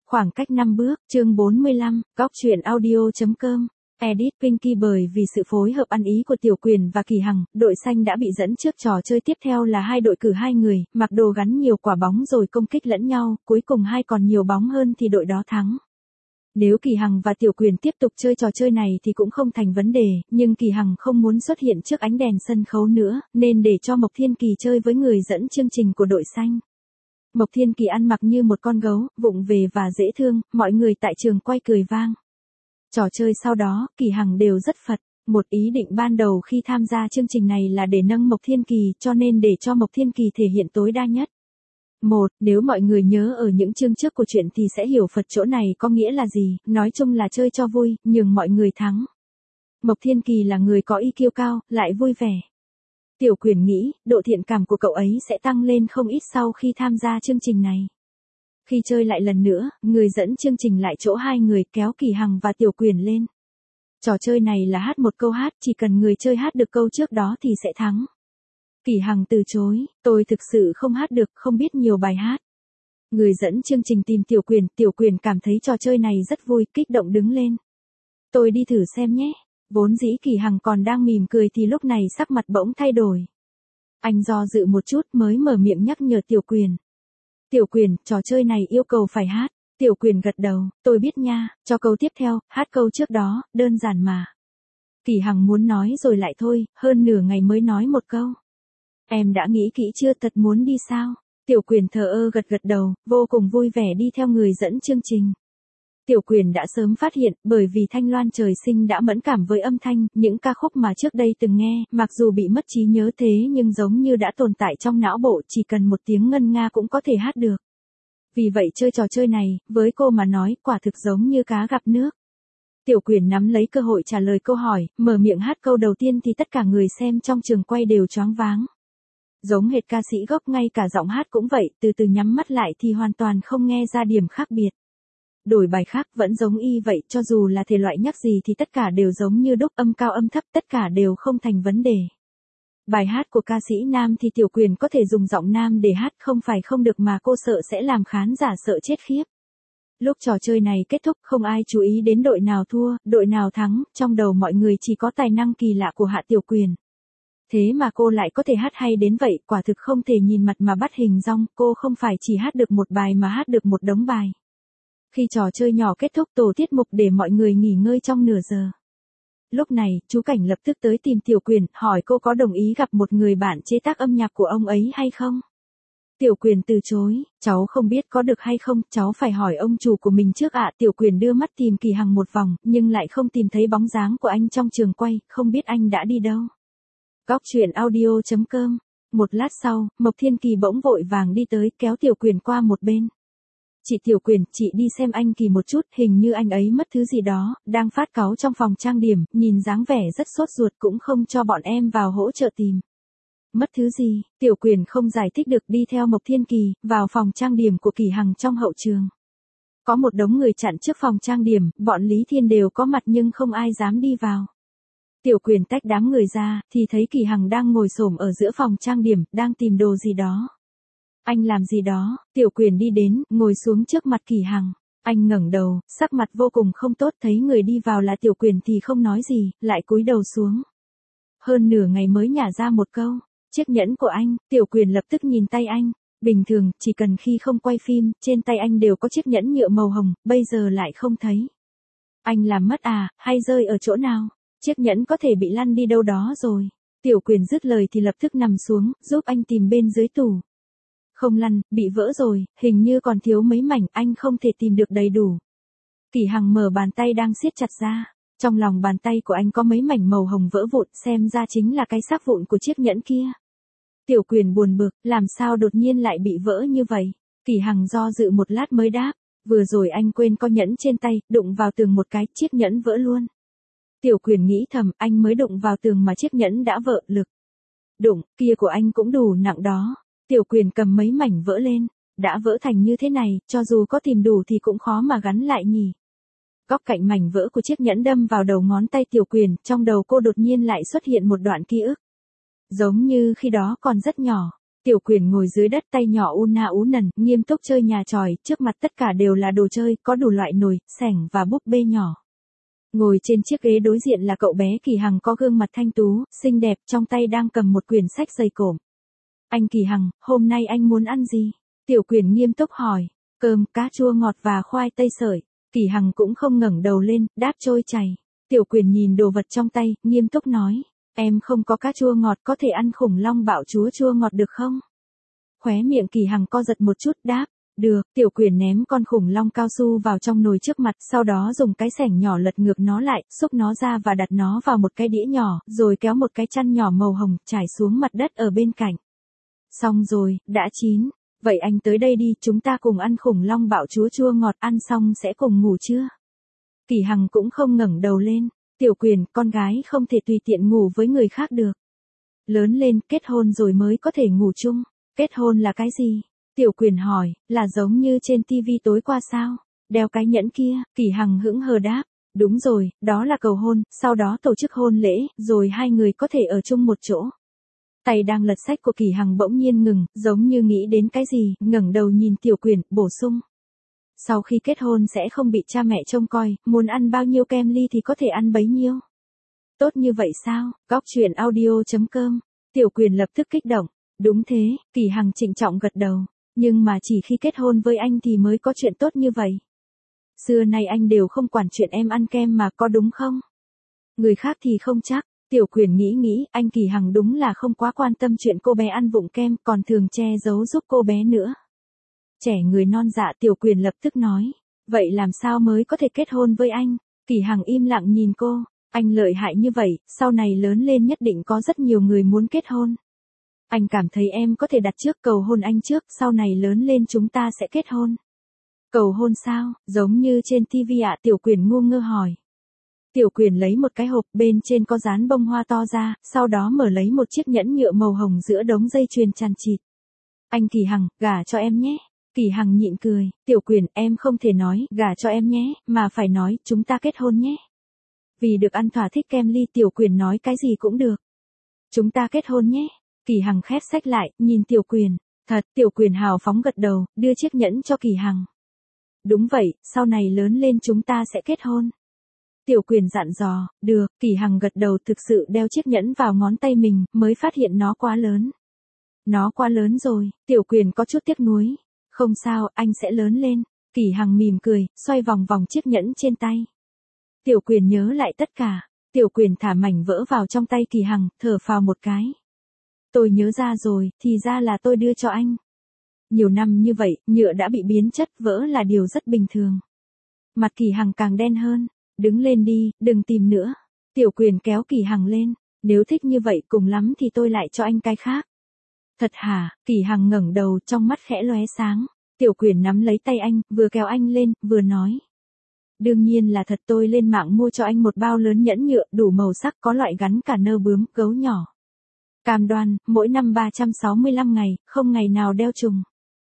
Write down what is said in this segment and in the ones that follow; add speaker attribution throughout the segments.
Speaker 1: Khoảng cách 5 bước, chương 45, góc truyện audio.com. Edit Pinky. Bởi vì sự phối hợp ăn ý của Tiểu Quyền và Kỳ Hằng, đội xanh đã bị dẫn trước. Trò chơi tiếp theo là hai đội cử hai người, mặc đồ gắn nhiều quả bóng rồi công kích lẫn nhau, cuối cùng hai còn nhiều bóng hơn thì đội đó thắng. Nếu Kỳ Hằng và Tiểu Quyền tiếp tục chơi trò chơi này thì cũng không thành vấn đề, nhưng Kỳ Hằng không muốn xuất hiện trước ánh đèn sân khấu nữa, nên để cho Mộc Thiên Kỳ chơi với người dẫn chương trình của đội xanh. Mộc Thiên Kỳ ăn mặc như một con gấu, vụng về và dễ thương, mọi người tại trường quay cười vang. Trò chơi sau đó, Kỳ Hằng đều rất phật. Một ý định ban đầu khi tham gia chương trình này là để nâng Mộc Thiên Kỳ, cho nên để cho Mộc Thiên Kỳ thể hiện tối đa nhất. Nếu mọi người nhớ ở những chương trước của chuyện thì sẽ hiểu phật chỗ này có nghĩa là gì, nói chung là chơi cho vui, nhường mọi người thắng. Mộc Thiên Kỳ là người có IQ cao, lại vui vẻ. Tiểu Quyền nghĩ, độ thiện cảm của cậu ấy sẽ tăng lên không ít sau khi tham gia chương trình này. Khi chơi lại lần nữa, người dẫn chương trình lại chỗ hai người kéo Kỳ Hằng và Tiểu Quyền lên. Trò chơi này là hát một câu hát, chỉ cần người chơi hát được câu trước đó thì sẽ thắng. Kỳ Hằng từ chối, tôi thực sự không hát được, không biết nhiều bài hát. Người dẫn chương trình tìm Tiểu Quyền cảm thấy trò chơi này rất vui, kích động đứng lên. Tôi đi thử xem nhé. Vốn dĩ Kỳ Hằng còn đang mỉm cười thì lúc này sắc mặt bỗng thay đổi. Anh do dự một chút mới mở miệng nhắc nhở Tiểu Quyền. Tiểu Quyền, trò chơi này yêu cầu phải hát. Tiểu Quyền gật đầu, tôi biết nha, cho câu tiếp theo, hát câu trước đó, đơn giản mà. Kỳ Hằng muốn nói rồi lại thôi, hơn nửa ngày mới nói một câu. Em đã nghĩ kỹ chưa, thật muốn đi sao? Tiểu Quyền thờ ơ gật đầu, vô cùng vui vẻ đi theo người dẫn chương trình. Tiểu Quyền đã sớm phát hiện, bởi vì Thanh Loan trời sinh đã mẫn cảm với âm thanh, những ca khúc mà trước đây từng nghe, mặc dù bị mất trí nhớ thế nhưng giống như đã tồn tại trong não bộ, chỉ cần một tiếng ngân nga cũng có thể hát được. Vì vậy chơi trò chơi này, với cô mà nói, quả thực giống như cá gặp nước. Tiểu Quyền nắm lấy cơ hội trả lời câu hỏi, mở miệng hát câu đầu tiên thì tất cả người xem trong trường quay đều choáng váng. Giống hệt ca sĩ gốc, ngay cả giọng hát cũng vậy, từ từ nhắm mắt lại thì hoàn toàn không nghe ra điểm khác biệt. Đổi bài khác vẫn giống y vậy, cho dù là thể loại nhắc gì thì tất cả đều giống như đúc, âm cao âm thấp tất cả đều không thành vấn đề. Bài hát của ca sĩ nam thì Tiểu Quyền có thể dùng giọng nam để hát, không phải không được mà cô sợ sẽ làm khán giả sợ chết khiếp. Lúc trò chơi này kết thúc không ai chú ý đến đội nào thua, đội nào thắng, trong đầu mọi người chỉ có tài năng kỳ lạ của Hạ Tiểu Quyền. Thế mà cô lại có thể hát hay đến vậy, quả thực không thể nhìn mặt mà bắt hình dong, cô không phải chỉ hát được một bài mà hát được một đống bài. Khi trò chơi nhỏ kết thúc tổ tiết mục để mọi người nghỉ ngơi trong nửa giờ. Lúc này, chú Cảnh lập tức tới tìm Tiểu Quyền, hỏi cô có đồng ý gặp một người bạn chế tác âm nhạc của ông ấy hay không. Tiểu Quyền từ chối, cháu không biết có được hay không, cháu phải hỏi ông chủ của mình trước ạ. Tiểu Quyền đưa mắt tìm Kỳ Hằng một vòng, nhưng lại không tìm thấy bóng dáng của anh trong trường quay, không biết anh đã đi đâu. Góc truyện audio.com. Một lát sau, Mộc Thiên Kỳ bỗng vội vàng đi tới, kéo Tiểu Quyền qua một bên. Chị Tiểu Quyền, chị đi xem anh Kỳ một chút, hình như anh ấy mất thứ gì đó, đang phát cáu trong phòng trang điểm, nhìn dáng vẻ rất sốt ruột, cũng không cho bọn em vào hỗ trợ tìm. Mất thứ gì? Tiểu Quyền không giải thích được, đi theo Mộc Thiên Kỳ, vào phòng trang điểm của Kỳ Hằng trong hậu trường. Có một đống người chặn trước phòng trang điểm, bọn Lý Thiên đều có mặt nhưng không ai dám đi vào. Tiểu Quyền tách đám người ra, thì thấy Kỳ Hằng đang ngồi xổm ở giữa phòng trang điểm, đang tìm đồ gì đó. Anh làm gì đó? Tiểu Quyền đi đến, ngồi xuống trước mặt Kỳ Hằng. Anh ngẩng đầu, sắc mặt vô cùng không tốt, thấy người đi vào là Tiểu Quyền thì không nói gì, lại cúi đầu xuống. Hơn nửa ngày mới nhả ra một câu, chiếc nhẫn của anh. Tiểu Quyền lập tức nhìn tay anh. Bình thường, chỉ cần khi không quay phim, trên tay anh đều có chiếc nhẫn nhựa màu hồng, bây giờ lại không thấy. Anh làm mất à, hay rơi ở chỗ nào? Chiếc nhẫn có thể bị lăn đi đâu đó rồi. Tiểu Quyền dứt lời thì lập tức nằm xuống, giúp anh tìm bên dưới tủ. Không lăn, bị vỡ rồi, hình như còn thiếu mấy mảnh, anh không thể tìm được đầy đủ. Kỳ Hằng mở bàn tay đang siết chặt ra. Trong lòng bàn tay của anh có mấy mảnh màu hồng vỡ vụn, xem ra chính là cái xác vụn của chiếc nhẫn kia. Tiểu Quyền buồn bực, làm sao đột nhiên lại bị vỡ như vậy? Kỳ Hằng do dự một lát mới đáp, vừa rồi anh quên có nhẫn trên tay, đụng vào tường một cái, chiếc nhẫn vỡ luôn. Tiểu Quyền nghĩ thầm, anh mới đụng vào tường mà chiếc nhẫn đã vỡ, lực đụng kia của anh cũng đủ nặng đó. Tiểu Quyền cầm mấy mảnh vỡ lên, đã vỡ thành như thế này, cho dù có tìm đủ thì cũng khó mà gắn lại nhỉ. Góc cạnh mảnh vỡ của chiếc nhẫn đâm vào đầu ngón tay Tiểu Quyền, trong đầu cô đột nhiên lại xuất hiện một đoạn ký ức. Giống như khi đó còn rất nhỏ, Tiểu Quyền ngồi dưới đất tay nhỏ u na ú nần, nghiêm túc chơi nhà chòi, trước mặt tất cả đều là đồ chơi, có đủ loại nồi, xẻng và búp bê nhỏ. Ngồi trên chiếc ghế đối diện là cậu bé Kỳ Hằng có gương mặt thanh tú, xinh đẹp, trong tay đang cầm một quyển sách dày cộm. Anh Kỳ Hằng, hôm nay anh muốn ăn gì? Tiểu Quyền nghiêm túc hỏi. Cơm, cá chua ngọt và khoai tây sợi. Kỳ Hằng cũng không ngẩng đầu lên, đáp trôi chảy. Tiểu Quyền nhìn đồ vật trong tay, nghiêm túc nói. Em không có cá chua ngọt, có thể ăn khủng long bạo chúa chua ngọt được không? Khóe miệng Kỳ Hằng co giật một chút, đáp. Được, Tiểu Quyền ném con khủng long cao su vào trong nồi trước mặt, sau đó dùng cái xẻng nhỏ lật ngược nó lại, xúc nó ra và đặt nó vào một cái đĩa nhỏ, rồi kéo một cái chăn nhỏ màu hồng, trải xuống mặt đất ở bên cạnh. Xong rồi, đã chín. Vậy anh tới đây đi, chúng ta cùng ăn khủng long bạo chúa chua ngọt, ăn xong sẽ cùng ngủ chưa? Kỳ Hằng cũng không ngẩng đầu lên. Tiểu Quyền, con gái không thể tùy tiện ngủ với người khác được. Lớn lên, kết hôn rồi mới có thể ngủ chung. Kết hôn là cái gì? Tiểu Quyền hỏi, là giống như trên TV tối qua sao? Đeo cái nhẫn kia, Kỳ Hằng hững hờ đáp. Đúng rồi, đó là cầu hôn, sau đó tổ chức hôn lễ, rồi hai người có thể ở chung một chỗ. Tay đang lật sách của Kỳ Hằng bỗng nhiên ngừng, giống như nghĩ đến cái gì, ngẩng đầu nhìn Tiểu Quyền, bổ sung. Sau khi kết hôn sẽ không bị cha mẹ trông coi, muốn ăn bao nhiêu kem ly thì có thể ăn bấy nhiêu. Tốt như vậy sao? Góc truyện audio.com. Tiểu Quyền lập tức kích động. Đúng thế, Kỳ Hằng trịnh trọng gật đầu. Nhưng mà chỉ khi kết hôn với anh thì mới có chuyện tốt như vậy. Xưa nay anh đều không quản chuyện em ăn kem mà, có đúng không? Người khác thì không chắc. Tiểu Quyền nghĩ, anh Kỳ Hằng đúng là không quá quan tâm chuyện cô bé ăn vụng kem, còn thường che giấu giúp cô bé nữa. Trẻ người non dạ, Tiểu Quyền lập tức nói. Vậy làm sao mới có thể kết hôn với anh? Kỳ Hằng im lặng nhìn cô. Anh lợi hại như vậy, sau này lớn lên nhất định có rất nhiều người muốn kết hôn. Anh cảm thấy em có thể đặt trước, cầu hôn anh trước, sau này lớn lên chúng ta sẽ kết hôn. Cầu hôn sao, giống như trên TV ạ? Tiểu Quyền ngu ngơ hỏi. Tiểu Quyền lấy một cái hộp, bên trên có dán bông hoa to ra, sau đó mở lấy một chiếc nhẫn nhựa màu hồng giữa đống dây chuyền chằng chịt. Anh Kỳ Hằng, gả cho em nhé. Kỳ Hằng nhịn cười. Tiểu Quyền, em không thể nói, gả cho em nhé, mà phải nói, chúng ta kết hôn nhé. Vì được ăn thỏa thích kem ly, Tiểu Quyền nói cái gì cũng được. Chúng ta kết hôn nhé. Kỳ Hằng khép sách lại, nhìn Tiểu Quyền. Thật, Tiểu Quyền hào phóng gật đầu, đưa chiếc nhẫn cho Kỳ Hằng. Đúng vậy, sau này lớn lên chúng ta sẽ kết hôn. Tiểu Quyền dặn dò, được, Kỳ Hằng gật đầu, thực sự đeo chiếc nhẫn vào ngón tay mình, mới phát hiện nó quá lớn. Nó quá lớn rồi, Tiểu Quyền có chút tiếc nuối. Không sao, anh sẽ lớn lên. Kỳ Hằng mỉm cười, xoay vòng vòng chiếc nhẫn trên tay. Tiểu Quyền nhớ lại tất cả. Tiểu Quyền thả mảnh vỡ vào trong tay Kỳ Hằng, thở phào một cái. Tôi nhớ ra rồi, thì ra là tôi đưa cho anh. Nhiều năm như vậy, nhựa đã bị biến chất, vỡ là điều rất bình thường. Mặt Kỳ Hằng càng đen hơn. Đứng lên đi, đừng tìm nữa. Tiểu Quyền kéo Kỳ Hằng lên. Nếu thích như vậy, cùng lắm thì tôi lại cho anh cái khác. Thật hả? Kỳ Hằng ngẩng đầu, trong mắt khẽ lóe sáng. Tiểu Quyền nắm lấy tay anh, vừa kéo anh lên, vừa nói. Đương nhiên là thật, tôi lên mạng mua cho anh một bao lớn nhẫn nhựa, đủ màu sắc, có loại gắn cả nơ bướm, gấu nhỏ. Cam đoan, mỗi năm 365 ngày, không ngày nào đeo trùng.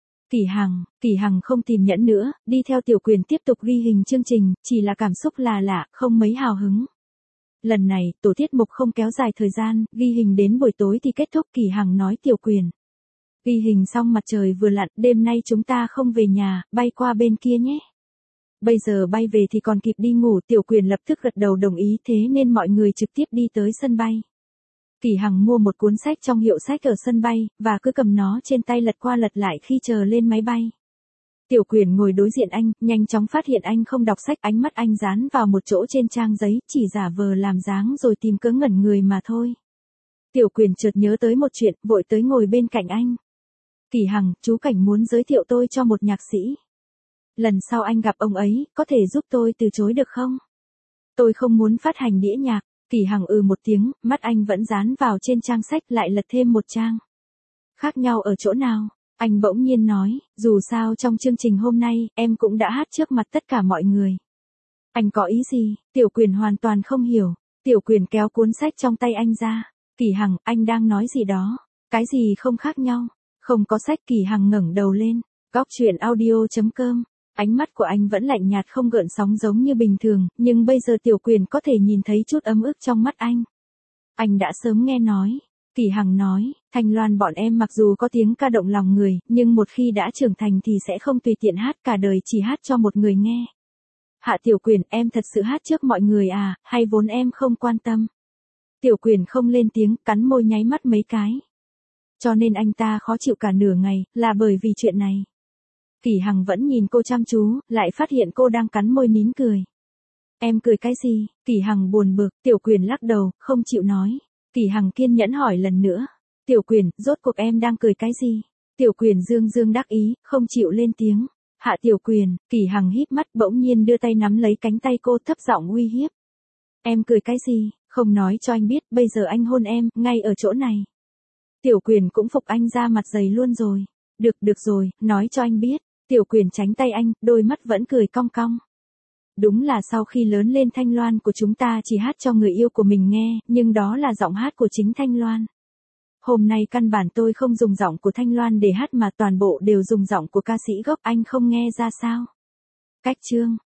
Speaker 1: Kỳ Hằng không tìm nhẫn nữa, đi theo Tiểu Quyền tiếp tục ghi hình chương trình, chỉ là cảm xúc là lạ, không mấy hào hứng. Lần này, tổ tiết mục không kéo dài thời gian, ghi hình đến buổi tối thì kết thúc. Kỳ Hằng nói Tiểu Quyền. Ghi hình xong mặt trời vừa lặn, đêm nay chúng ta không về nhà, bay qua bên kia nhé. Bây giờ bay về thì còn kịp đi ngủ. Tiểu Quyền lập tức gật đầu đồng ý, thế nên mọi người trực tiếp đi tới sân bay. Kỳ Hằng mua một cuốn sách trong hiệu sách ở sân bay, và cứ cầm nó trên tay lật qua lật lại khi chờ lên máy bay. Tiểu Quyền ngồi đối diện anh, nhanh chóng phát hiện anh không đọc sách, ánh mắt anh dán vào một chỗ trên trang giấy, chỉ giả vờ làm dáng rồi tìm cớ ngẩn người mà thôi. Tiểu Quyền chợt nhớ tới một chuyện, vội tới ngồi bên cạnh anh. Kỳ Hằng, chú Cảnh muốn giới thiệu tôi cho một nhạc sĩ. Lần sau anh gặp ông ấy, có thể giúp tôi từ chối được không? Tôi không muốn phát hành đĩa nhạc. Kỳ Hằng một tiếng, mắt anh vẫn dán vào trên trang sách, lại lật thêm một trang. Khác nhau ở chỗ nào? Anh bỗng nhiên nói, dù sao trong chương trình hôm nay, em cũng đã hát trước mặt tất cả mọi người. Anh có ý gì? Tiểu Quyền hoàn toàn không hiểu. Tiểu Quyền kéo cuốn sách trong tay anh ra. Kỳ Hằng, anh đang nói gì đó? Cái gì không khác nhau? Không có sách. Kỳ Hằng ngẩng đầu lên. Góc truyện audio.com. Ánh mắt của anh vẫn lạnh nhạt không gợn sóng giống như bình thường, nhưng bây giờ Tiểu Quyền có thể nhìn thấy chút ấm ức trong mắt anh. Anh đã sớm nghe nói. Kỳ Hằng nói, Thanh Loan bọn em mặc dù có tiếng ca động lòng người, nhưng một khi đã trưởng thành thì sẽ không tùy tiện hát cả đời chỉ hát cho một người nghe. Hạ Tiểu Quyền, em thật sự hát trước mọi người à, hay vốn em không quan tâm? Tiểu Quyền không lên tiếng, cắn môi nháy mắt mấy cái. Cho nên anh ta khó chịu cả nửa ngày, là bởi vì chuyện này. Kỳ Hằng vẫn nhìn cô chăm chú, lại phát hiện cô đang cắn môi nín cười. Em cười cái gì? Kỳ Hằng buồn bực, Tiểu Quyền lắc đầu, không chịu nói. Kỳ Hằng kiên nhẫn hỏi lần nữa. Tiểu Quyền, rốt cuộc em đang cười cái gì? Tiểu Quyền dương dương đắc ý, không chịu lên tiếng. Hạ Tiểu Quyền, Kỳ Hằng híp mắt bỗng nhiên đưa tay nắm lấy cánh tay cô thấp giọng uy hiếp. Em cười cái gì? Không nói cho anh biết, bây giờ anh hôn em, ngay ở chỗ này. Tiểu Quyền cũng phục anh ra mặt dày luôn rồi. Được rồi, nói cho anh biết. Tiểu Quyền tránh tay anh, đôi mắt vẫn cười cong cong. Đúng là sau khi lớn lên Thanh Loan của chúng ta chỉ hát cho người yêu của mình nghe, nhưng đó là giọng hát của chính Thanh Loan. Hôm nay căn bản tôi không dùng giọng của Thanh Loan để hát mà toàn bộ đều dùng giọng của ca sĩ gốc, anh không nghe ra sao? Cách chương